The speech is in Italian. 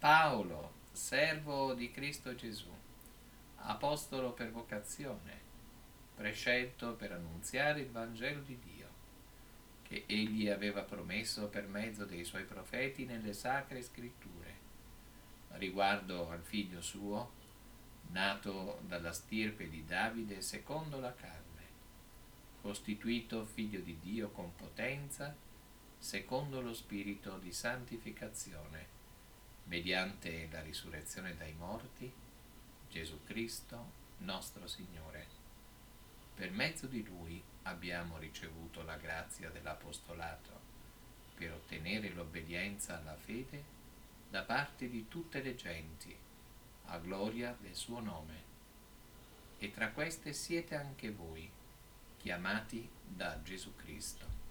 Paolo, servo di Cristo Gesù, apostolo per vocazione, prescelto per annunziare il Vangelo di Dio, che egli aveva promesso per mezzo dei suoi profeti nelle sacre scritture, riguardo al figlio suo, nato dalla stirpe di Davide secondo la carne, costituito figlio di Dio con potenza, secondo lo spirito di santificazione, mediante la risurrezione dai morti, Gesù Cristo, nostro Signore. Per mezzo di Lui abbiamo ricevuto la grazia dell'apostolato, per ottenere l'obbedienza alla fede da parte di tutte le genti, a gloria del suo nome. E tra queste siete anche voi, chiamati da Gesù Cristo,